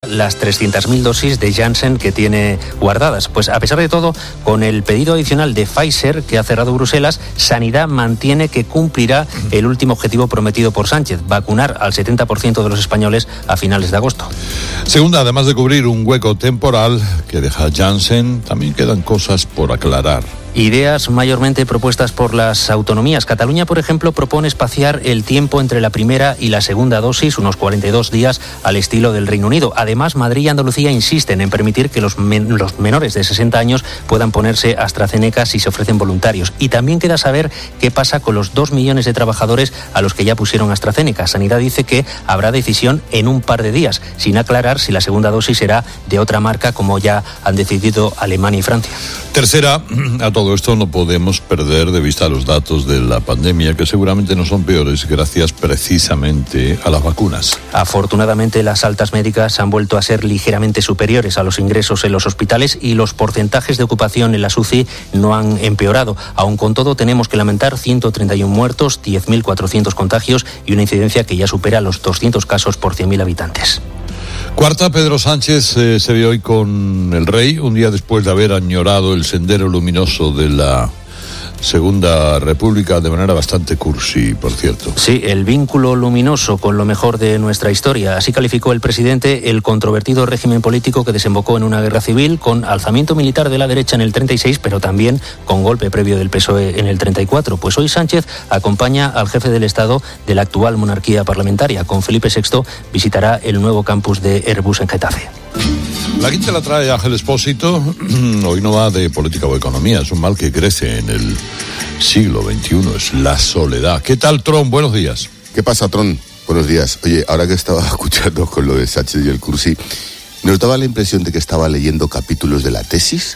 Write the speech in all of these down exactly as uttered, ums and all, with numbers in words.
las trescientas mil dosis de Janssen que tiene guardadas. Pues a pesar de todo, con el pedido adicional de Pfizer que ha cerrado Bruselas, Sanidad mantiene que cumplirá el último objetivo prometido por Sánchez, vacunar al setenta por ciento de los españoles a finales de agosto. Segunda, además de cubrir un hueco temporal que deja Janssen, también quedan cosas por aclarar. Ideas mayormente propuestas por las autonomías. Cataluña, por ejemplo, propone espaciar el tiempo entre la primera y la segunda dosis, unos cuarenta y dos días, al estilo del Reino Unido. Además, Madrid y Andalucía insisten en permitir que los, men- los menores de sesenta años puedan ponerse AstraZeneca si se ofrecen voluntarios. Y también queda saber qué pasa con los dos millones de trabajadores a los que ya pusieron AstraZeneca. Sanidad dice que habrá decisión en un par de días, sin aclarar si la segunda dosis será de otra marca, como ya han decidido Alemania y Francia. Tercera, a todo esto no podemos perder de vista los datos de la pandemia, que seguramente no son peores gracias precisamente a las vacunas. Afortunadamente, las altas médicas han vuelto a ser ligeramente superiores a los ingresos en los hospitales y los porcentajes de ocupación en las U C I no han empeorado. Aun con todo, tenemos que lamentar ciento treinta y uno muertos, diez mil cuatrocientos contagios y una incidencia que ya supera los doscientos casos por cien mil habitantes. Cuarta, Pedro Sánchez eh, se ve hoy con el rey, un día después de haber añorado el sendero luminoso de la Segunda República de manera bastante cursi, por cierto. Sí, el vínculo luminoso con lo mejor de nuestra historia. Así calificó el presidente el controvertido régimen político que desembocó en una guerra civil con alzamiento militar de la derecha en el treinta y seis, pero también con golpe previo del P S O E en el treinta y cuatro. Pues hoy Sánchez acompaña al jefe del Estado de la actual monarquía parlamentaria. Con Felipe sexto visitará el nuevo campus de Airbus en Getafe. La quinta la trae Ángel Expósito. Hoy no va de política o economía, es un mal que crece en el siglo veintiuno, es la soledad. ¿Qué tal, Tron? Buenos días. ¿Qué pasa, Tron? Buenos días. Oye, ahora que estaba escuchando con lo de Sánchez y el cursi, ¿nos daba la impresión de que estaba leyendo capítulos de la tesis?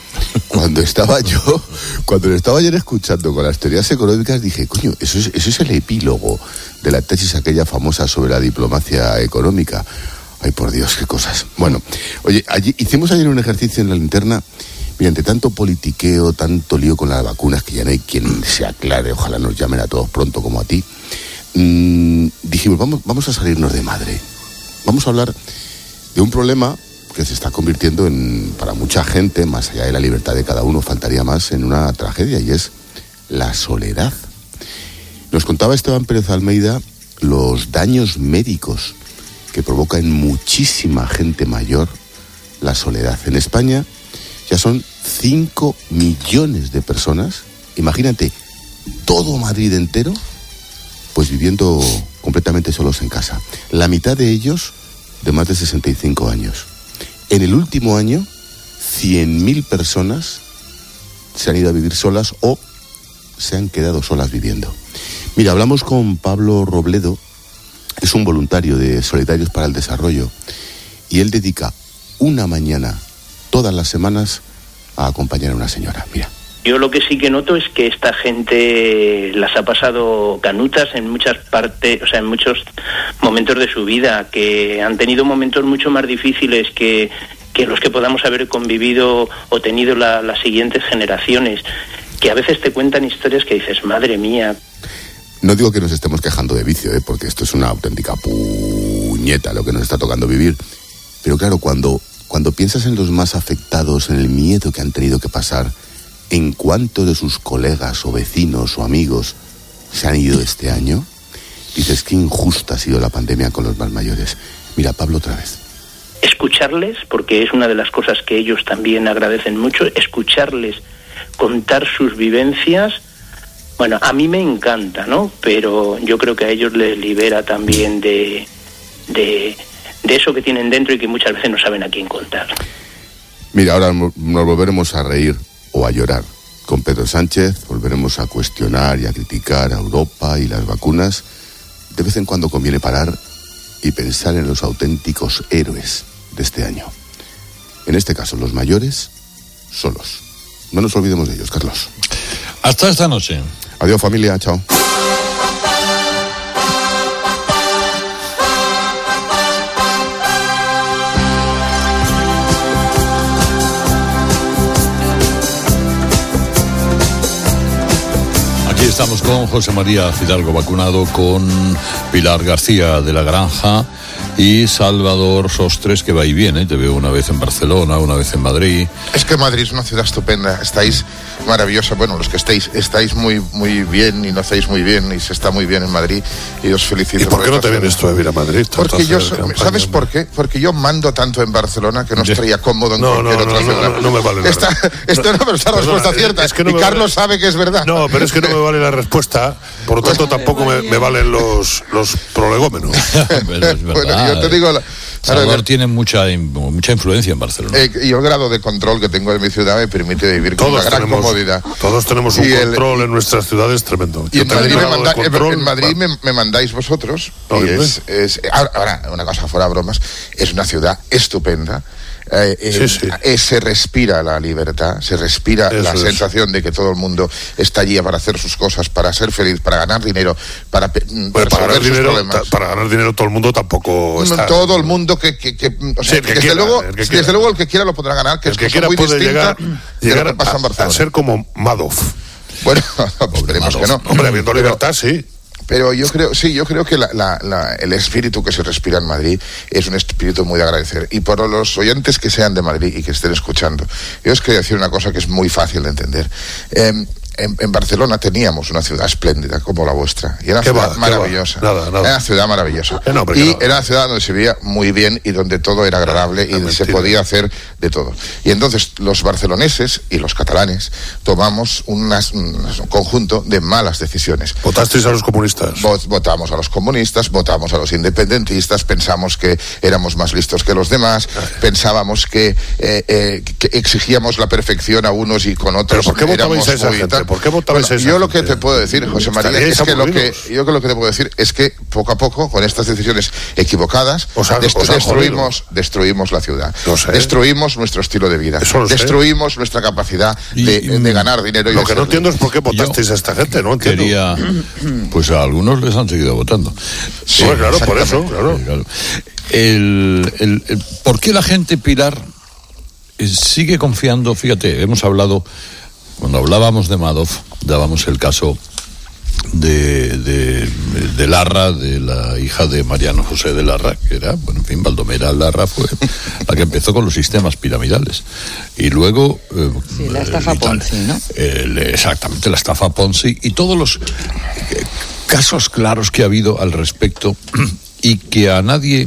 Cuando estaba yo, cuando le estaba ayer escuchando con las teorías económicas, dije, coño, eso es, eso es el epílogo de la tesis aquella famosa sobre la diplomacia económica. Ay, por Dios, qué cosas. Bueno, oye, allí, hicimos ayer un ejercicio en la linterna. Mediante tanto politiqueo, tanto lío con las vacunas, que ya no hay quien se aclare, ojalá nos llamen a todos pronto como a ti, mmm, dijimos, vamos, vamos a salirnos de madre. Vamos a hablar de un problema que se está convirtiendo en, para mucha gente, más allá de la libertad de cada uno, faltaría más, en una tragedia, y es la soledad. Nos contaba Esteban Pérez Almeida los daños médicos que provoca en muchísima gente mayor la soledad. En España ya son cinco millones de personas, imagínate, todo Madrid entero, pues viviendo completamente solos en casa. La mitad de ellos de más de sesenta y cinco años. En el último año, cien mil personas se han ido a vivir solas o se han quedado solas viviendo. Mira, hablamos con Pablo Robledo, es un voluntario de Solidarios para el Desarrollo, y él dedica una mañana todas las semanas a acompañar a una señora. Mira. Yo lo que sí que noto es que esta gente las ha pasado canutas en muchas partes, o sea, en muchos momentos de su vida, que han tenido momentos mucho más difíciles que, que los que podamos haber convivido o tenido la, las siguientes generaciones, que a veces te cuentan historias que dices, madre mía. No digo que nos estemos quejando de vicio, ¿eh? Porque esto es una auténtica puñeta lo que nos está tocando vivir, pero claro, cuando, cuando piensas en los más afectados, en el miedo que han tenido que pasar, en cuántos de sus colegas o vecinos o amigos se han ido este año, dices qué injusta ha sido la pandemia con los más mayores. Mira, Pablo, otra vez. Escucharles, porque es una de las cosas que ellos también agradecen mucho, escucharles contar sus vivencias. Bueno, a mí me encanta, ¿no? Pero yo creo que a ellos les libera también de, de, de eso que tienen dentro y que muchas veces no saben a quién contar. Mira, ahora nos volveremos a reír o a llorar con Pedro Sánchez, volveremos a cuestionar y a criticar a Europa y las vacunas. De vez en cuando conviene parar y pensar en los auténticos héroes de este año. En este caso, los mayores solos. No nos olvidemos de ellos, Carlos. Hasta esta noche. Adiós, familia, chao. Aquí estamos con José María Fidalgo vacunado, con Pilar García de la Granja, Y Salvador Sostres, que va y viene, te veo una vez en Barcelona, una vez en Madrid. Es que Madrid es una ciudad estupenda, estáis maravillosa, bueno, los que estéis, estáis muy muy bien y no hacéis muy bien y se está muy bien en Madrid y os felicito. ¿Y por qué no te vienes tú a vivir a Madrid? Porque yo, ¿sabes por qué? Porque yo mando tanto en Barcelona que no estaría cómodo en no, cualquier no, otra no, ciudad. No, no, no me vale la esta, esta no, pero esta Perdona, respuesta cierta, es que no y me Carlos vale... sabe que es verdad. No, pero es que no me vale la respuesta, por lo tanto tampoco me, me valen los, los prolegómenos. Bueno, yo te digo... La, Salvador ver, tiene mucha mucha influencia en Barcelona. Eh, y el grado de control que tengo en mi ciudad me permite vivir con todos una gran tenemos, comodidad. Todos tenemos un y control el, en nuestras ciudades tremendo. Y en Madrid, me, manda, control, en Madrid me, me mandáis vosotros. No, y es, es, ahora, ahora, una cosa fuera bromas, es una ciudad estupenda. Eh, eh, sí, sí. Eh, se respira la libertad, se respira Eso la es. sensación de que todo el mundo está allí para hacer sus cosas, para ser feliz, para ganar dinero, para, bueno, para ganar dinero, ta, para ganar dinero todo el mundo tampoco está. Todo el mundo que, que, que o sea, sí, que desde quiera, luego, el que desde quiera. luego el que quiera lo podrá ganar, que el es que cosa quiera muy puede distinta llegar, llegar de lo que pasa a, en Barcelona. a ser como Madoff. Bueno, esperemos que no. Hombre, habiendo libertad, sí. Pero yo creo, sí, yo creo que la, la, la, el espíritu que se respira en Madrid es un espíritu muy de agradecer. Y por los oyentes que sean de Madrid y que estén escuchando, yo os quería decir una cosa que es muy fácil de entender. Eh, En, en Barcelona teníamos una ciudad espléndida como la vuestra y era una ciudad va, maravillosa nada, nada. era una ciudad maravillosa eh, no, y no. era una ciudad donde se vía muy bien y donde todo era agradable y no, se podía hacer de todo. Y entonces los barceloneses y los catalanes tomamos unas, un conjunto de malas decisiones. ¿Votasteis a los comunistas? Vot, votamos a los comunistas, votamos a los independentistas, pensamos que éramos más listos que los demás, Ay. pensábamos que, eh, eh, que exigíamos la perfección a unos y con otros. ¿Pero por qué votabais a esa gente? ¿Por qué votabais bueno, a esa yo lo gente? que te puedo decir, José María, es que lo que yo que lo que te puedo decir es que poco a poco con estas decisiones equivocadas os ha, dest- os ha destruimos destruimos la ciudad, no sé. destruimos nuestro estilo de vida, destruimos sé. nuestra capacidad y, de, y, de ganar dinero. Y lo que no entiendo es por qué votasteis yo a esta gente, no entiendo. Quería, pues a algunos les han seguido votando. Sí, pues claro, por eso, claro. Sí, claro. El, el, el, ¿Por qué la gente, Pilar, sigue confiando? Fíjate, hemos hablado. Cuando hablábamos de Madoff, dábamos el caso de, de, de Larra, de la hija de Mariano José de Larra, que era, bueno, en fin, Baldomera Larra fue la que empezó con los sistemas piramidales. Y luego... Eh, sí, la estafa Ponzi, ¿no? El, exactamente, la estafa Ponzi y todos los eh, casos claros que ha habido al respecto y que a nadie...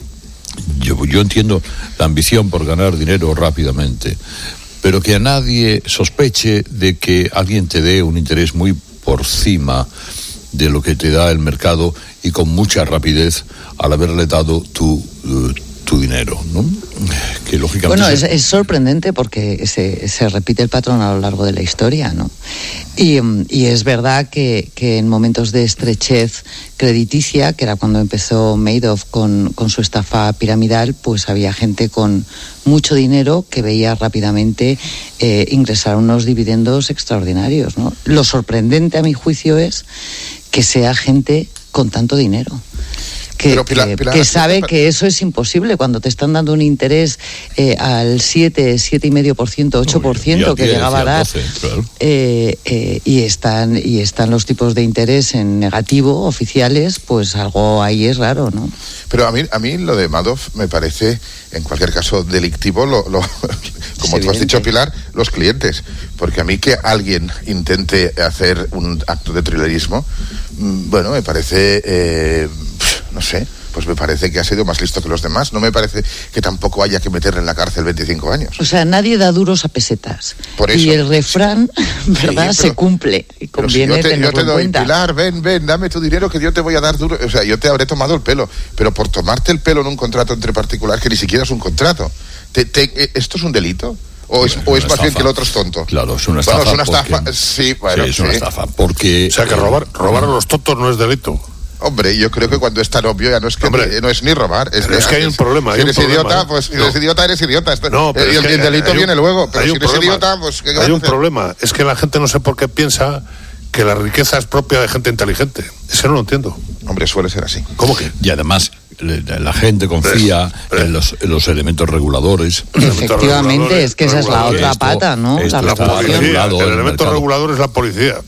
Yo, yo entiendo la ambición por ganar dinero rápidamente, pero que a nadie sospeche de que alguien te dé un interés muy por cima de lo que te da el mercado y con mucha rapidez al haberle dado tu, uh, tu dinero, ¿no? Que lógicamente... Bueno, es, se... es sorprendente porque se, se repite el patrón a lo largo de la historia, ¿no? Y, y es verdad que, que en momentos de estrechez crediticia, que era cuando empezó Madoff con, con su estafa piramidal, pues había gente con mucho dinero que veía rápidamente eh, ingresar unos dividendos extraordinarios, ¿no? Lo sorprendente a mi juicio es que sea gente con tanto dinero. Que, Pero, Pilar, que, Pilar, que sabe Pilar, que eso es imposible cuando te están dando un interés eh, al siete, siete coma cinco por ciento, ocho por ciento no, que diez, llegaba a dar doce, claro. eh, eh, y están y están los tipos de interés en negativo oficiales, pues algo ahí es raro, ¿no? Pero a mí a mí lo de Madoff me parece en cualquier caso delictivo, lo, lo como tú has dicho, Pilar, los clientes, porque a mí que alguien intente hacer un acto de trilerismo, bueno, me parece eh, no sé, pues me parece que ha sido más listo que los demás. No me parece que tampoco haya que meterle en la cárcel veinticinco años. O sea, nadie da duros a pesetas. Por eso. Y el refrán, ¿verdad? Sí, pero, se cumple. Y conviene si yo te, yo te doy, cuenta. Pilar, ven, ven, dame tu dinero que yo te voy a dar duro. O sea, yo te habré tomado el pelo. Pero por tomarte el pelo en un contrato entre particulares, que ni siquiera es un contrato. Te, te, ¿Esto es un delito? ¿O es, o es más bien que el otro es tonto? Claro, es una estafa. Bueno, es una estafa. Porque, sí, bueno, sí, es sí. una estafa. Porque... O sea, que robar, robar a los tontos no es delito. Hombre, yo creo que cuando es tan obvio ya no es que Hombre, no es ni robar. Es, es que hay un problema. Si hay eres un idiota, problema, pues si no. eres idiota, eres idiota. No, pero y el, el delito un, viene luego. Pero si eres problema. idiota, pues ¿qué hay un hacer? problema. Es que la gente no sé por qué piensa que la riqueza es propia de gente inteligente. Eso no lo entiendo. Hombre, suele ser así. ¿Cómo que? Y además la gente confía pero, pero, en, los, en los elementos reguladores. Efectivamente, es que esa es la otra esto, pata, ¿no? La regulación. El elemento regulador es la policía.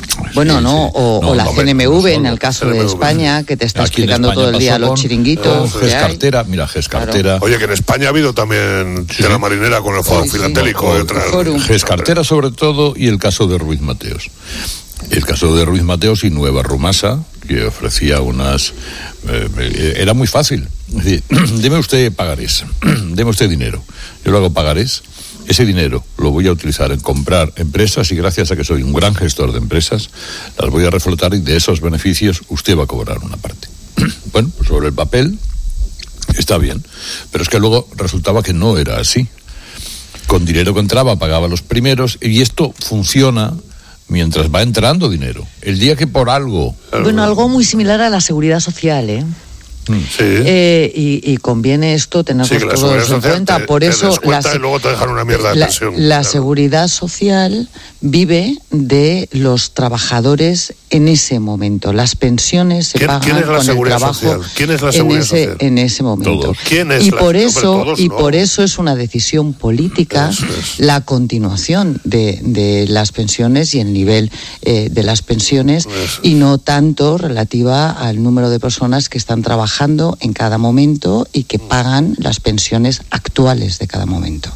Bueno, Sí, no, sí. o, No, o la no, C N M V no solo. en el caso C N M V. de España, que te está Aquí en explicando España todo el día pasó los con- chiringuitos. con que hay. Gescartera, mira, Gescartera. Oye, que en España ha habido también Sí. tela marinera con el foro Sí, sí. filatélico y otras. Forum. Gescartera sobre todo y el caso de Ruiz Mateos. El caso de Ruiz Mateos y Nueva Rumasa, que ofrecía unas... eh, eh, era muy fácil. Es decir, deme usted pagarés, deme usted dinero. Yo lo hago pagarés. Ese dinero lo voy a utilizar en comprar empresas y gracias a que soy un gran gestor de empresas, las voy a reflotar y de esos beneficios usted va a cobrar una parte. Bueno, pues sobre el papel está bien, pero es que luego resultaba que no era así. Con dinero que entraba pagaba los primeros y esto funciona mientras va entrando dinero. El día que por algo... Bueno, algo muy similar a la seguridad social, ¿eh? Sí. Eh, y, y conviene esto tenerlo Sí, que la todos seguridad en social cuenta. te- Por te eso descuenta se- y luego te dejan una mierda de la, pensión. la Claro. seguridad social vive de los trabajadores en ese momento. Las pensiones se ¿Quién- pagan quién es la con seguridad el trabajo social? ¿Quién es la en seguridad ese social? en ese momento. Todos. ¿Quién es y la- por hombre, eso todos y no. por eso es una decisión política Eso es. la continuación de, de las pensiones y el nivel eh, de las pensiones Eso. y no tanto relativa al número de personas que están trabajando en cada momento y que pagan las pensiones actuales de cada momento.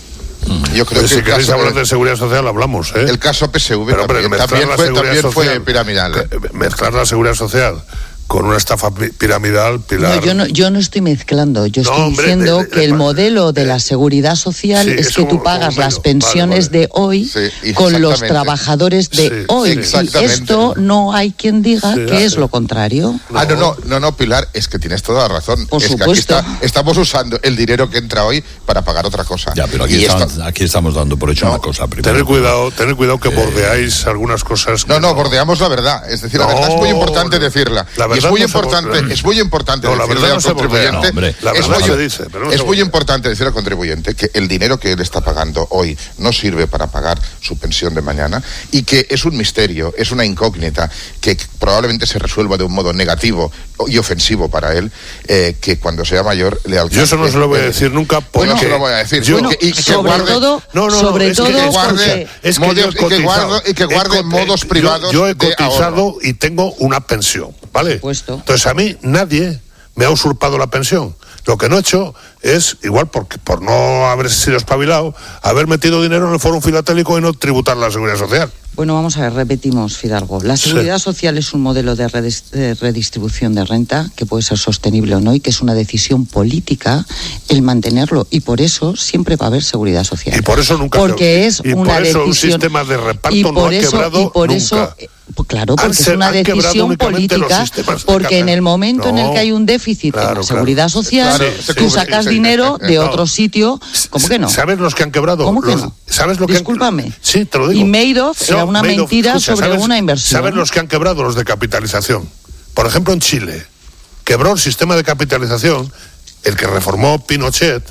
Yo creo Pero que si el queréis caso, hablar de seguridad social, hablamos, ¿eh? el caso P S V Pero, hombre, también, mezclar también la fue, seguridad también fue social- piramidal. ¿eh? que- Mezclar la seguridad social con una estafa pi- piramidal, Pilar. No, yo no, yo no estoy mezclando, yo No, estoy hombre, diciendo de- de- que el de- modelo de eh, la seguridad social sí, es es que como- tú pagas como las menos. pensiones Vale, vale. de hoy Sí, con los exactamente. trabajadores de Sí, hoy. sí, Y exactamente. esto no hay quien diga Sí, que sí. es lo contrario. Ah, no, no, no, no, Pilar, es que tienes toda la razón. Por es supuesto. que aquí está, estamos usando el dinero que entra hoy para pagar otra cosa. Ya, pero aquí, Y estamos, esto- aquí estamos dando por hecho No, una cosa primero. Tener cuidado, tener cuidado que bordeáis algunas cosas. que No, no, bordeamos la verdad. Es decir, la No, verdad es muy importante no. decirla. La y es verdad muy no se importante, bordea. es muy importante No, la decirle verdad al no se bordea. contribuyente. No, hombre. La es verdad muy, se dice, pero no es se muy bordea. importante decirle al contribuyente que el dinero que él está pagando hoy no sirve para pagar su pensión de mañana y que es un misterio, es una incógnita que probablemente se resuelva de un modo negativo y ofensivo para él, eh, que cuando sea mayor le alcance. Yo eso no se lo voy a eh, decir nunca porque... Bueno, no se lo voy a decir. Yo- Y que- y que sobre guarde- todo, No, no, no, sobre es que- todo es que guarde- porque Es que Modos- yo he y que cotizado. guarde- y que He guarde cot- modos yo- privados Yo, he de cotizado ahorro. y tengo una pensión, ¿vale? Por supuesto. Entonces a mí nadie me ha usurpado la pensión. Lo que no he hecho es, igual porque por no haber sido espabilado, haber metido dinero en el foro filatélico y no tributar la seguridad social. Bueno, vamos a ver, repetimos, Fidalgo. La Sí. seguridad social es un modelo de redis- de redistribución de renta que puede ser sostenible o no y que es una decisión política el mantenerlo y por eso siempre va a haber seguridad social. Y por eso nunca... Porque es y una por eso un decisión sistema de reparto y no por ha eso, quebrado y por nunca. eso eh, pues claro, Han porque es se- una han quebrado decisión únicamente los política, sistemas de porque en caja. el momento en el No. que hay un déficit Claro, en la claro. seguridad social, Claro, se tú cubre, sacas sí. dinero de No. otro sitio, ¿cómo que no? ¿Sabes los que han quebrado? ¿Cómo que Los- no? ¿Sabes lo que han- Discúlpame. Sí, te lo digo. Y Madoff era una mentira sobre ¿sabes- una inversión. ¿Sabes los que han quebrado? Los de capitalización. Por ejemplo, en Chile, quebró el sistema de capitalización, el que reformó Pinochet,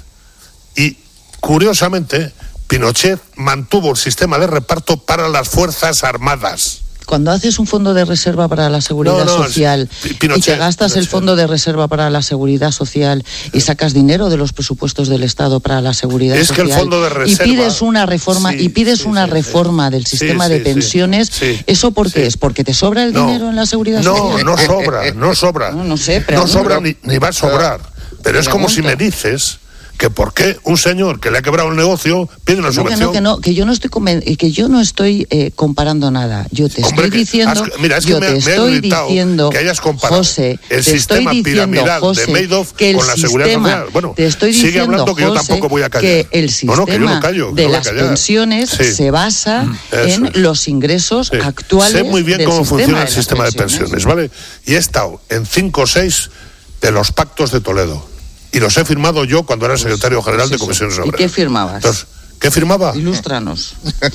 y curiosamente, Pinochet mantuvo el sistema de reparto para las Fuerzas Armadas. Cuando haces un fondo de reserva para la seguridad No, no, social es- y Pinochet, te gastas el Pinochet. fondo de reserva para la seguridad social y sacas dinero de los presupuestos del Estado para la seguridad Es que social el fondo de reserva- y pides una reforma Sí, y pides sí, una sí, reforma sí. del Sí, sistema sí, de sí. pensiones, Sí, ¿eso por qué sí. es? ¿Porque te sobra el No, dinero en la seguridad no, social? no sobra, no sobra. No, no sé, No pregunto. sobra ni, ni va a sobrar. Pero es como si me Pregunto. dices que por qué un señor que le ha quebrado el negocio pide una No, que subvención. no, que no, que yo no estoy conven- que yo no estoy eh, comparando nada. Yo te Hombre, estoy que diciendo, has- mira, es que yo me- te me ha estoy irritado diciendo, que hayas comparado José, el te sistema estoy diciendo, piramidal de José, Madoff que el con la seguridad sistema, social. Bueno, te estoy sigue diciendo, hablando que yo José, tampoco voy a callar. que el No, sistema no, que yo no callo, que de no voy a las callar. pensiones Sí. se basa Eso en es. los ingresos Sí. actuales Sé muy bien del cómo sistema funciona de el las sistema de pensiones, ¿vale? Y he estado en cinco o seis de los pactos de Toledo. Y los he firmado yo cuando era secretario general pues de eso. Comisiones ¿Y Obreras. qué firmabas? Entonces, ¿qué firmaba? Ilústranos.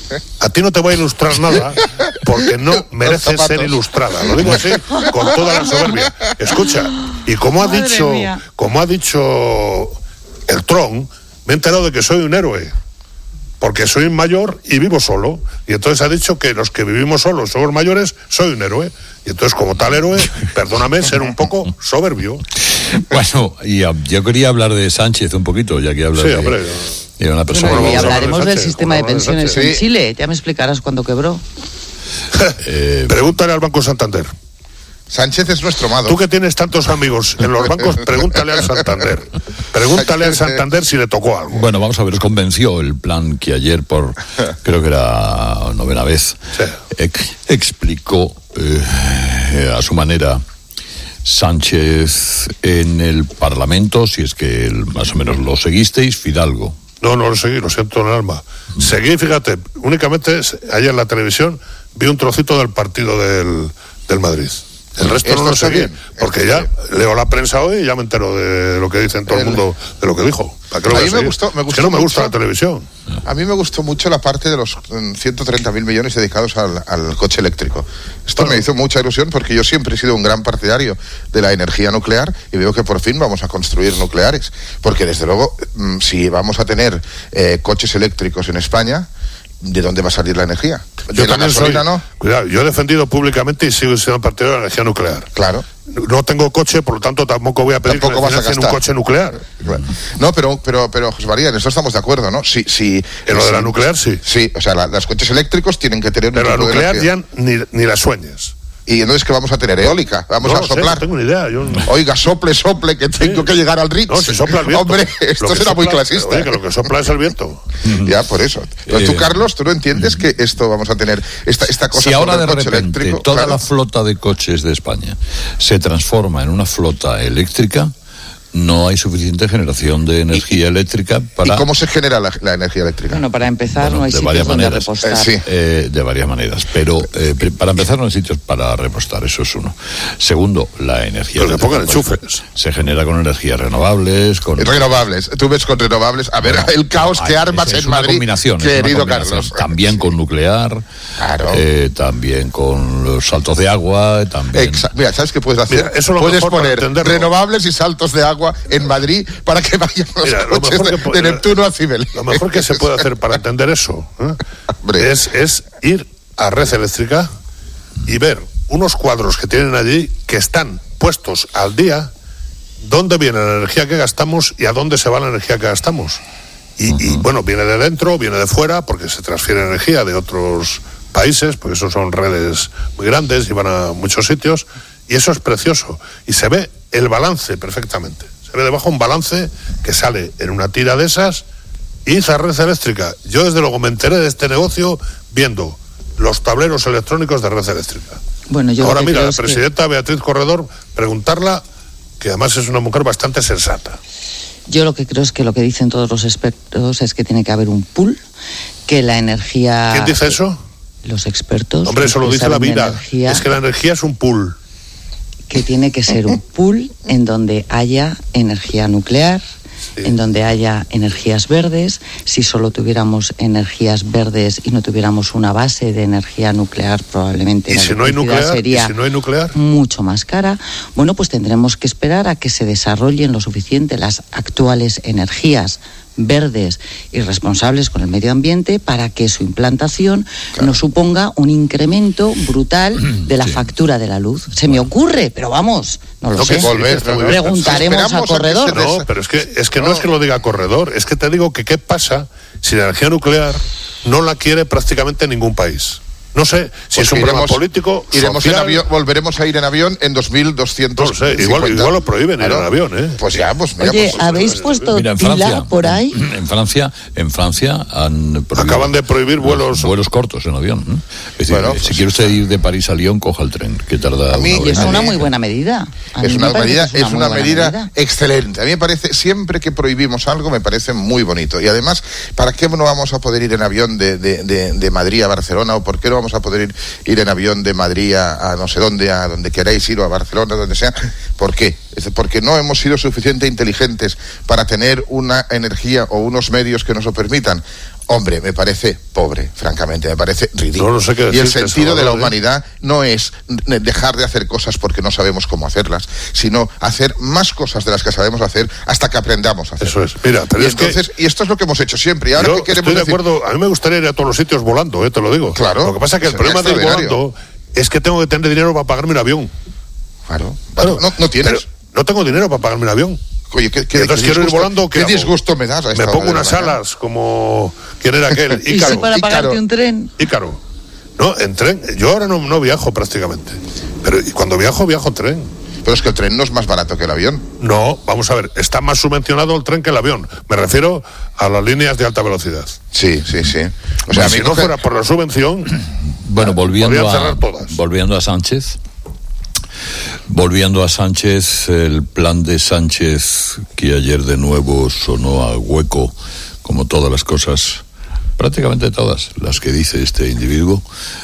A ti no te voy a ilustrar nada porque no mereces zapatos. ser ilustrada. Lo digo así con toda la soberbia. Escucha, y como ha Madre dicho, mía. como ha dicho el Tron, me he enterado de que soy un héroe. Porque soy mayor y vivo solo. Y entonces ha dicho que los que vivimos solos somos mayores, soy un héroe. Y entonces, como tal héroe, perdóname ser un poco soberbio. Bueno, y uh, yo quería hablar de Sánchez un poquito, ya que hablas Sí, de, hombre. de una persona... Bueno, y vamos a hablar de hablaremos del Sánchez, sistema de vamos a hablar de pensiones Sánchez. en Chile. Ya me explicarás cuándo quebró. Eh, Pregúntale al Banco Santander. Sánchez es nuestro Madoff. Tú que tienes tantos amigos en los bancos, pregúntale al Santander. Pregúntale al Santander si le tocó algo. Bueno, vamos a ver, os convenció el plan que ayer por, creo que era novena vez, sí. ex- explicó eh, a su manera Sánchez en el Parlamento, si es que el, más o menos lo seguisteis, Fidalgo. No, no lo seguí, lo siento en el alma. Seguí, fíjate, únicamente ayer en la televisión vi un trocito del partido del, del Madrid. El resto Esto no lo está seguí, bien, porque esto ya está bien. leo la prensa hoy y ya me entero de lo que dicen todo el, el mundo, de lo que dijo. ¿Para qué lo a voy mí a me seguir? gustó, me gustó es que no me gusta mucho, la televisión. A mí me gustó mucho la parte de los mm, ciento treinta mil millones dedicados al, al coche eléctrico. Esto bueno. me hizo mucha ilusión porque yo siempre he sido un gran partidario de la energía nuclear y veo que por fin vamos a construir nucleares. Porque desde luego, mm, si vamos a tener eh, coches eléctricos en España, ¿de dónde va a salir la energía? Yo de la gasolina, soy, ¿no? Cuidado, yo he defendido públicamente y sigo siendo partidario de la energía nuclear. Claro. No tengo coche, por lo tanto tampoco voy a pedir tampoco que me financien un coche nuclear. Claro. No, pero, pero, pero, José María, en eso estamos de acuerdo, ¿no? Si, si, en lo si, de la nuclear, sí. Sí, o sea, la, los coches eléctricos tienen que tener... Pero un la nuclear ya energía. ni, ni la sueñes. Y entonces, ¿qué vamos a tener? ¿Eólica? ¿Vamos no a soplar? Sé, no tengo ni idea. Yo no... Oiga, sople, sople, que tengo sí. que llegar al Ritz. No, si sopla el viento. Hombre, esto será sopla, muy clasista. Oye, que lo que sopla es el viento. Ya, por eso. Pero tú, Carlos, ¿tú no entiendes que esto vamos a tener, esta, esta cosa si ahora de repente eléctrico, toda claro. la flota de coches de España se transforma en una flota eléctrica, no hay suficiente generación de energía ¿Y, eléctrica para... ¿Y cómo se genera la, la energía eléctrica? Bueno, para empezar bueno, no hay de sitios varias donde maneras. repostar. Eh, sí. eh, de varias maneras, pero eh, para empezar no hay sitios para repostar, eso es uno. Segundo, la energía pero eléctrica que pongan enchufes. Se genera con energías renovables. Con... Renovables, tú ves con renovables. A ver, bueno, el caos que armas es en una Madrid, combinación, querido es una combinación. Carlos. También con nuclear, claro. eh, también con los saltos de agua, también... Exa- Mira, ¿sabes qué puedes hacer? Mira, eso lo puedes mejor poner para renovables y saltos de agua en Madrid para que vayan los Mira, coches de, que, de Neptuno a Cibeles. Lo mejor que se puede hacer para entender eso ¿eh? es, es ir a Red Eléctrica y ver unos cuadros que tienen allí que están puestos al día, dónde viene la energía que gastamos y a dónde se va la energía que gastamos. Y, uh-huh. y bueno, viene de dentro, viene de fuera, porque se transfiere energía de otros países, porque eso son redes muy grandes y van a muchos sitios, y eso es precioso. Y se ve el balance perfectamente. Se ve debajo un balance que sale en una tira de esas y dice a Red Eléctrica. Yo desde luego me enteré de este negocio viendo los tableros electrónicos de Red Eléctrica. Bueno, yo ahora mira, la es presidenta que... Beatriz Corredor, preguntarla, que además es una mujer bastante sensata. Yo lo que creo es que lo que dicen todos los expertos es que tiene que haber un pool, que la energía... ¿Quién dice eso? Los expertos. Hombre, eso lo dice la vida. Energía, es que la energía es un pool. Que tiene que ser un pool en donde haya energía nuclear, sí. en donde haya energías verdes. Si solo tuviéramos energías verdes y no tuviéramos una base de energía nuclear, probablemente ¿Y la si no hay nuclear? sería ¿Y si no hay nuclear? mucho más cara. Bueno, pues tendremos que esperar a que se desarrollen lo suficiente las actuales energías verdes y responsables con el medio ambiente para que su implantación claro. no suponga un incremento brutal de la sí. factura de la luz. Se me ocurre, pero vamos, no lo no sé. Volver, Preguntaremos a Corredor. A no, pero es que, es que no. no es que lo diga Corredor, es que te digo que qué pasa si la energía nuclear no la quiere prácticamente ningún país. No sé si pues es un iremos, problema político, iremos social... en avión, volveremos a ir en avión en dos mil doscientos. No sé, igual, igual lo prohíben claro. ir en avión, ¿eh? Pues ya, pues mira, Oye, pues, ¿habéis pues, puesto mira, en pila Francia, por ahí? En Francia, en Francia han prohibido, acaban de prohibir vuelos vuelos cortos en avión. ¿no? Es decir, bueno, pues, si quiere usted ir de París a Lyon, coja el tren, que tarda a mí, una hora. Es una muy buena medida. A es una medida, es una, es una medida, medida excelente. A mí me parece, siempre que prohibimos algo, me parece muy bonito. Y además, ¿para qué no vamos a poder ir en avión de, de, de, de Madrid a Barcelona? ¿O por qué no vamos a poder ir, ir en avión de Madrid a, a no sé dónde, a donde queráis ir, o a Barcelona, donde sea? ¿Por qué? Es porque no hemos sido suficientemente inteligentes para tener una energía o unos medios que nos lo permitan. Hombre, me parece pobre, francamente, me parece ridículo. No, no sé qué decir, y el sentido de la ¿eh? humanidad no es dejar de hacer cosas porque no sabemos cómo hacerlas, sino hacer más cosas de las que sabemos hacer hasta que aprendamos a hacer. Eso es. Mira, pero y es entonces, que y esto es lo que hemos hecho siempre. Y ahora yo que queremos estoy de decir... acuerdo. A mí me gustaría ir a todos los sitios volando, ¿eh? Te lo digo. Claro. Lo que pasa es que el problema de ir volando es que tengo que tener dinero para pagarme un avión. Claro. claro. No, no tienes. Pero no tengo dinero para pagarme un avión. Oye, ¿qué, qué, entonces qué quiero ir volando. ¿Qué, ¿qué hago? disgusto me das a esta Me pongo hora de unas la mañana? alas como... ¿Quién era aquel? ¿Y Ícaro. si para pagarte Ícaro. un tren? Ícaro. No, en tren. Yo ahora no, no viajo prácticamente. Pero cuando viajo, viajo en tren. Pero es que el tren no es más barato que el avión. No, vamos a ver, está más subvencionado el tren que el avión. Me refiero a las líneas de alta velocidad. Sí, sí, sí. O sea, si no coge... fuera por la subvención... Bueno, volviendo a, todas. volviendo a Sánchez... Volviendo a Sánchez, el plan de Sánchez, que ayer de nuevo sonó a hueco, como todas las cosas, prácticamente todas las que dice este individuo,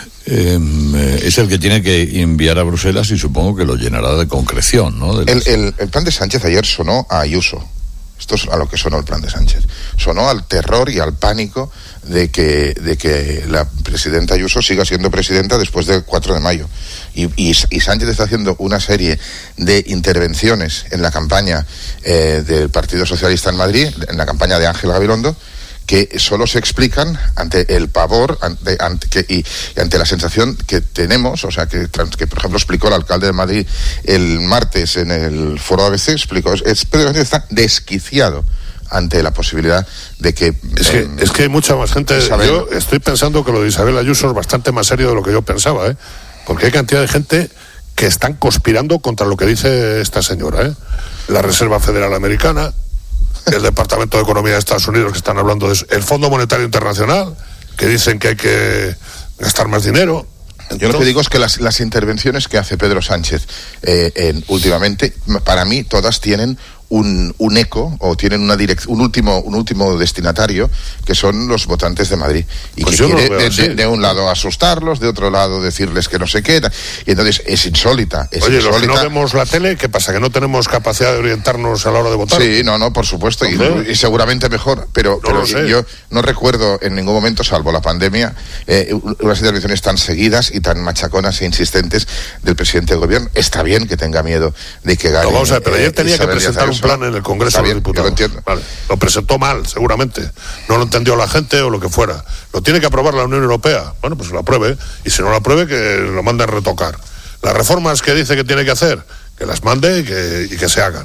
eh, es el que tiene que enviar a Bruselas y supongo que lo llenará de concreción, ¿no? De las... el, el, el plan de Sánchez ayer sonó a Ayuso. Esto es a lo que sonó el plan de Sánchez. Sonó al terror y al pánico de que, de que la presidenta Ayuso siga siendo presidenta después del cuatro de mayo. Y, y, y Sánchez está haciendo una serie de intervenciones en la campaña eh, del Partido Socialista en Madrid, en la campaña de Ángel Gabilondo, que solo se explican ante el pavor ante, ante, que, y, y ante la sensación que tenemos, o sea, que, que por ejemplo explicó el alcalde de Madrid el martes en el foro A B C, explicó, es, es, está desquiciado ante la posibilidad de que... Es que, eh, es que hay mucha más gente... Isabel, yo estoy pensando que lo de Isabel Ayuso es bastante más serio de lo que yo pensaba, ¿eh? Porque hay cantidad de gente que están conspirando contra lo que dice esta señora, ¿eh? La Reserva Federal Americana, el Departamento de Economía de Estados Unidos, que están hablando de eso, el Fondo Monetario Internacional, que dicen que hay que gastar más dinero. Entonces, yo lo que digo es que las, las intervenciones que hace Pedro Sánchez eh, en, últimamente, para mí todas tienen un, un eco o tienen una direct, un último un último destinatario, que son los votantes de Madrid, y pues que quiere no de, de, de un lado asustarlos, de otro lado decirles que no sé qué, y entonces es insólita. Es Oye, insólita. Los que no vemos la tele, ¿qué pasa? ¿Que no tenemos capacidad de orientarnos a la hora de votar? Sí, no, no, por supuesto, y, y seguramente mejor, pero, no pero yo no recuerdo en ningún momento, salvo la pandemia, eh, unas intervenciones tan seguidas y tan machaconas e insistentes del presidente del gobierno. Está bien que tenga miedo de que gane. No, vamos a ver, pero ayer eh, tenía Isabel que presentar un plan en el Congreso de los Diputados. Lo entiendo. Vale. Lo presentó mal, seguramente. No lo entendió la gente o lo que fuera. Lo tiene que aprobar la Unión Europea. Bueno, pues lo apruebe. Y si no lo apruebe, que lo mande a retocar. Las reformas que dice que tiene que hacer, que las mande y que, y que se hagan.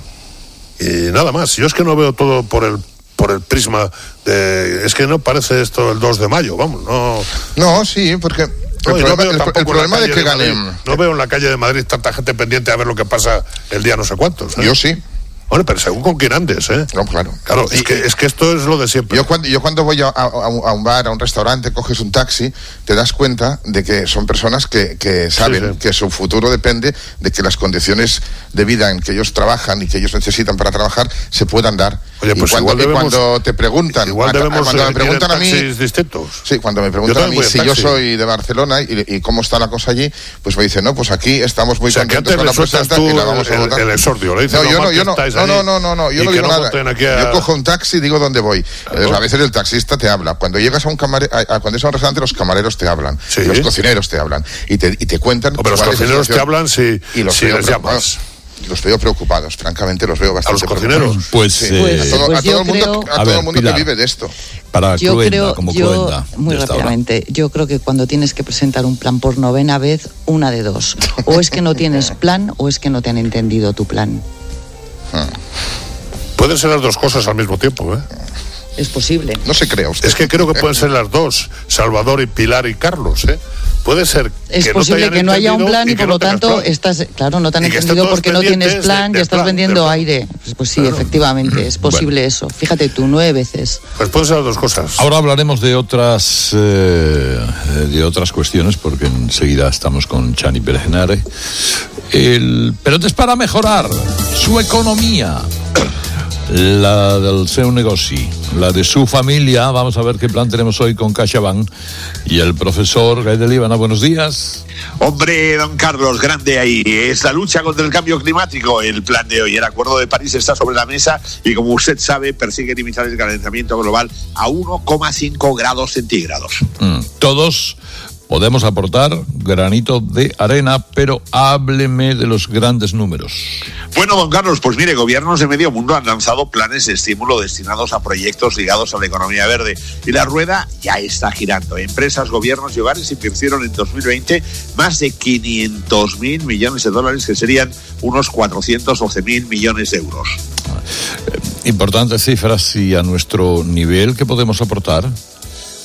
Y nada más. Yo es que no veo todo por el por el prisma de... Es que no parece esto el dos de mayo, vamos, no... No, sí, porque... El no, problema, no el, el problema de que ganen... Madrid, no veo en la calle de Madrid tanta gente pendiente a ver lo que pasa el día no sé cuántos. ¿eh? Yo sí. Bueno, pero según con quién andes, ¿eh? No, claro. Claro, es, y, que, es que esto es lo de siempre. Yo cuando, yo cuando voy a, a, a un bar, a un restaurante, coges un taxi, te das cuenta de que son personas que, que saben sí, sí. que su futuro depende de que las condiciones de vida en que ellos trabajan y que ellos necesitan para trabajar se puedan dar. Oye, pues y cuando, igual debemos, y cuando te preguntan... Igual debemos cuando me preguntan a mí... distintos. Sí, cuando me preguntan a mí si yo soy de Barcelona y, y cómo está la cosa allí, pues me dicen, no, pues aquí estamos muy o sea, contentos con la presencia y la vamos a votar. El exordio, le dices, no, yo no, yo no, no, no, no, no, yo no digo no nada. A... Yo cojo un taxi y digo dónde voy. Claro. A veces el taxista te habla. Cuando llegas a un camarero, cuando es a un restaurante, los camareros te hablan. ¿Sí? Y los cocineros te hablan. Y te, y te cuentan... No, pero los cocineros te hablan si, y los si les llamas. Los veo preocupados, francamente los veo bastante preocupados. ¿A los cocineros? Pues, sí. eh, a todo, pues a todo el mundo, creo... a todo el mundo ver, que vive de esto. Para yo Cluenda, creo, como yo, Cluenda, muy rápidamente, yo creo que cuando tienes que presentar un plan por novena vez, una de dos. O es que no tienes plan o es que no te han entendido tu plan. Pueden ser las dos cosas al mismo tiempo, ¿eh? Es posible. No se crea usted. Es que creo que pueden ser las dos, Salvador y Pilar y Carlos, ¿eh? Puede ser es que posible no que no haya un plan y, y por no lo tanto plan. estás, claro, no te han y entendido porque no tienes plan de, de y estás plan, vendiendo aire. Pues, pues sí, claro. Efectivamente, es posible bueno. eso. Fíjate tú, nueve veces. Pues pueden ser las dos cosas. Ahora hablaremos de otras eh, de otras cuestiones porque enseguida estamos con Chani Pérez Henares. El, pero es para mejorar su economía. La del seu negoci, la de su familia. Vamos a ver qué plan tenemos hoy con CaixaBank y el profesor Gael de Líbana. Buenos días. Hombre, don Carlos, grande ahí. Es la lucha contra el cambio climático el plan de hoy. El Acuerdo de París está sobre la mesa y, como usted sabe, persigue limitar el calentamiento global a uno coma cinco grados centígrados. Mm, todos podemos aportar granito de arena, pero hábleme de los grandes números. Bueno, don Carlos, pues mire, gobiernos de medio mundo han lanzado planes de estímulo destinados a proyectos ligados a la economía verde y la rueda ya está girando. Empresas, gobiernos y hogares invirtieron en dos mil veinte más de quinientos mil millones de dólares, que serían unos cuatrocientos doce mil millones de euros. Eh, importantes cifras y a nuestro nivel, ¿qué podemos aportar?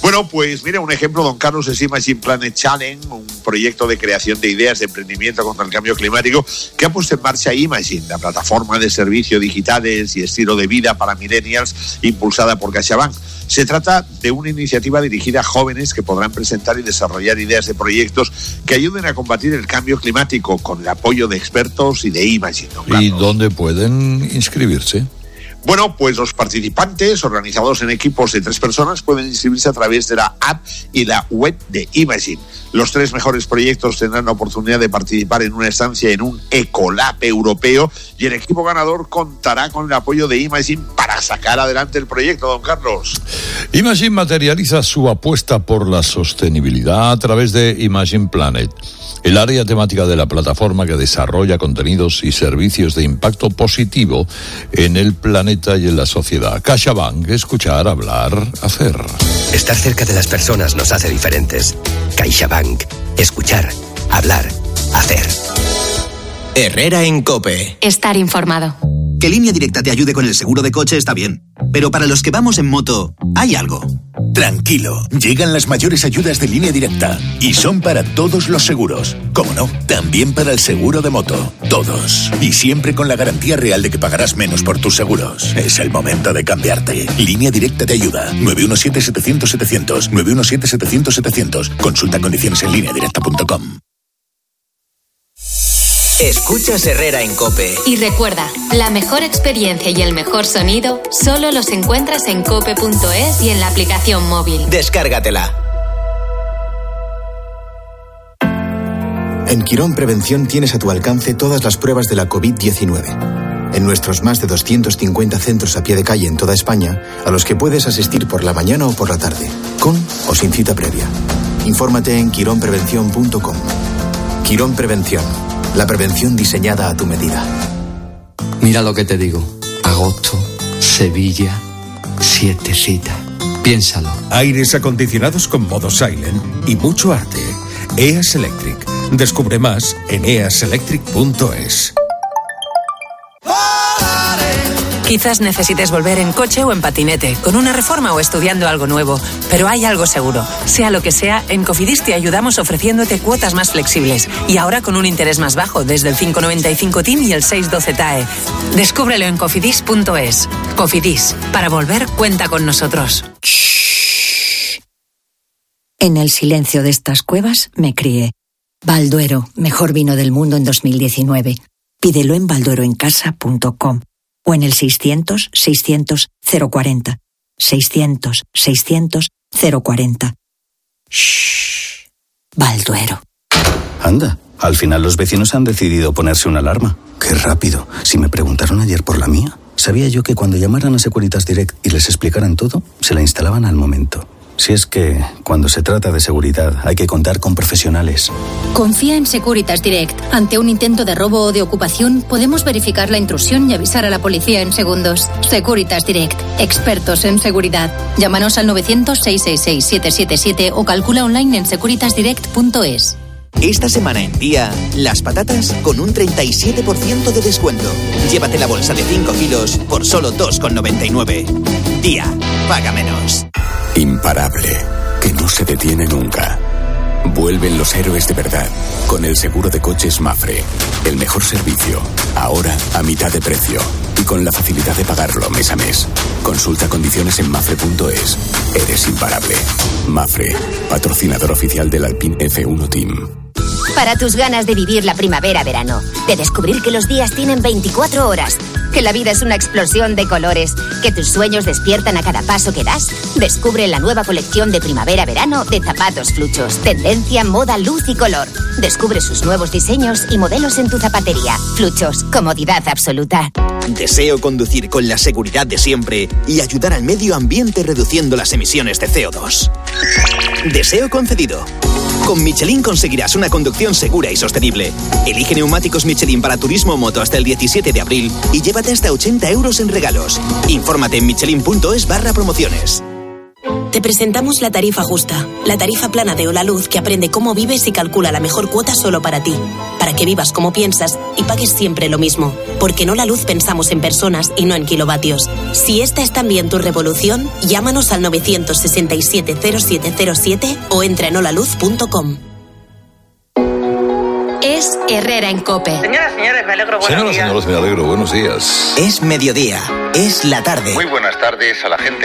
Bueno, pues mira, un ejemplo, don Carlos, es Imagine Planet Challenge, un proyecto de creación de ideas de emprendimiento contra el cambio climático que ha puesto en marcha Imagine, la plataforma de servicios digitales y estilo de vida para millennials impulsada por CaixaBank. Se trata de una iniciativa dirigida a jóvenes que podrán presentar y desarrollar ideas de proyectos que ayuden a combatir el cambio climático con el apoyo de expertos y de Imagine. ¿Y dónde pueden inscribirse? Bueno, pues los participantes, organizados en equipos de tres personas, pueden inscribirse a través de la app y la web de Imagine. Los tres mejores proyectos tendrán la oportunidad de participar en una estancia en un Ecolab europeo y el equipo ganador contará con el apoyo de Imagine para sacar adelante el proyecto, don Carlos. Imagine materializa su apuesta por la sostenibilidad a través de Imagine Planet, el área temática de la plataforma que desarrolla contenidos y servicios de impacto positivo en el planeta y en la sociedad. CaixaBank, escuchar, hablar, hacer. Estar cerca de las personas nos hace diferentes. CaixaBank, escuchar, hablar, hacer. Herrera en COPE. Estar informado. Que Línea Directa te ayude con el seguro de coche está bien, pero para los que vamos en moto, hay algo. Tranquilo, llegan las mayores ayudas de Línea Directa y son para todos los seguros. ¿Cómo no? También para el seguro de moto. Todos. Y siempre con la garantía real de que pagarás menos por tus seguros. Es el momento de cambiarte. Línea Directa te ayuda. nueve uno siete, setecientos, setecientos. nueve uno siete, setecientos, setecientos. Consulta condiciones en línea directa punto com. Escuchas Herrera en COPE. Y recuerda, la mejor experiencia y el mejor sonido solo los encuentras en cope punto es y en la aplicación móvil. Descárgatela. En Quirón Prevención tienes a tu alcance todas las pruebas de la covid diecinueve. En nuestros más de doscientos cincuenta centros a pie de calle en toda España, a los que puedes asistir por la mañana o por la tarde, con o sin cita previa. Infórmate en quirón prevención punto com. Quirón Prevención. La prevención diseñada a tu medida. Mira lo que te digo. Agosto, Sevilla, siete citas. Piénsalo. Aires acondicionados con modo silent y mucho arte. E A S Electric. Descubre más en e a s electric punto es. Quizás necesites volver en coche o en patinete, con una reforma o estudiando algo nuevo, pero hay algo seguro. Sea lo que sea, en Cofidis te ayudamos ofreciéndote cuotas más flexibles y ahora con un interés más bajo, desde el cinco noventa y cinco T I M y el seis doce T A E. Descúbrelo en cofidis punto es. Cofidis, para volver cuenta con nosotros. En el silencio de estas cuevas me crié. Balduero, mejor vino del mundo en dos mil diecinueve. Pídelo en balduero en casa punto com. O en el seiscientos, seiscientos, cero cuarenta. seiscientos, seiscientos, cero cuarenta. Shh. Balduero. Anda, al final los vecinos han decidido ponerse una alarma. Qué rápido. Si me preguntaron ayer por la mía, sabía yo que cuando llamaran a Securitas Direct y les explicaran todo, se la instalaban al momento. Si es que, cuando se trata de seguridad, hay que contar con profesionales. Confía en Securitas Direct. Ante un intento de robo o de ocupación, podemos verificar la intrusión y avisar a la policía en segundos. Securitas Direct. Expertos en seguridad. Llámanos al novecientos, seiscientos sesenta y seis, setecientos setenta y siete o calcula online en securitas direct punto es. Esta semana en Día, las patatas con un treinta y siete por ciento de descuento. Llévate la bolsa de cinco kilos por solo dos con noventa y nueve. Día, paga menos. Imparable, que no se detiene nunca. Vuelven los héroes de verdad, con el seguro de coches Mafre. El mejor servicio, ahora a mitad de precio. Y con la facilidad de pagarlo mes a mes. Consulta condiciones en mafre punto es. Eres imparable. Mafre, patrocinador oficial del Alpine F uno Team. Para tus ganas de vivir la primavera-verano, de descubrir que los días tienen veinticuatro horas, que la vida es una explosión de colores, que tus sueños despiertan a cada paso que das, descubre la nueva colección de primavera-verano de zapatos Fluchos. Tendencia, moda, luz y color. Descubre sus nuevos diseños y modelos en tu zapatería. Fluchos, comodidad absoluta. Deseo conducir con la seguridad de siempre y ayudar al medio ambiente reduciendo las emisiones de C O dos. Deseo concedido. Con Michelin conseguirás una conducción segura y sostenible. Elige neumáticos Michelin para turismo o moto hasta el diecisiete de abril y llévate hasta ochenta euros en regalos. Infórmate en michelin punto es barra promociones. Te presentamos la tarifa justa, la tarifa plana de Holaluz que aprende cómo vives y calcula la mejor cuota solo para ti, para que vivas como piensas y pagues siempre lo mismo, porque en Holaluz pensamos en personas y no en kilovatios. Si esta es también tu revolución, llámanos al nueve seis siete cero siete cero siete o entra en holaluz punto com. Es Herrera en COPE. Señoras, señores, me alegro, buenos Señoras, días. señores, me alegro, buenos días. Es mediodía, es la tarde. Muy buenas tardes a la gente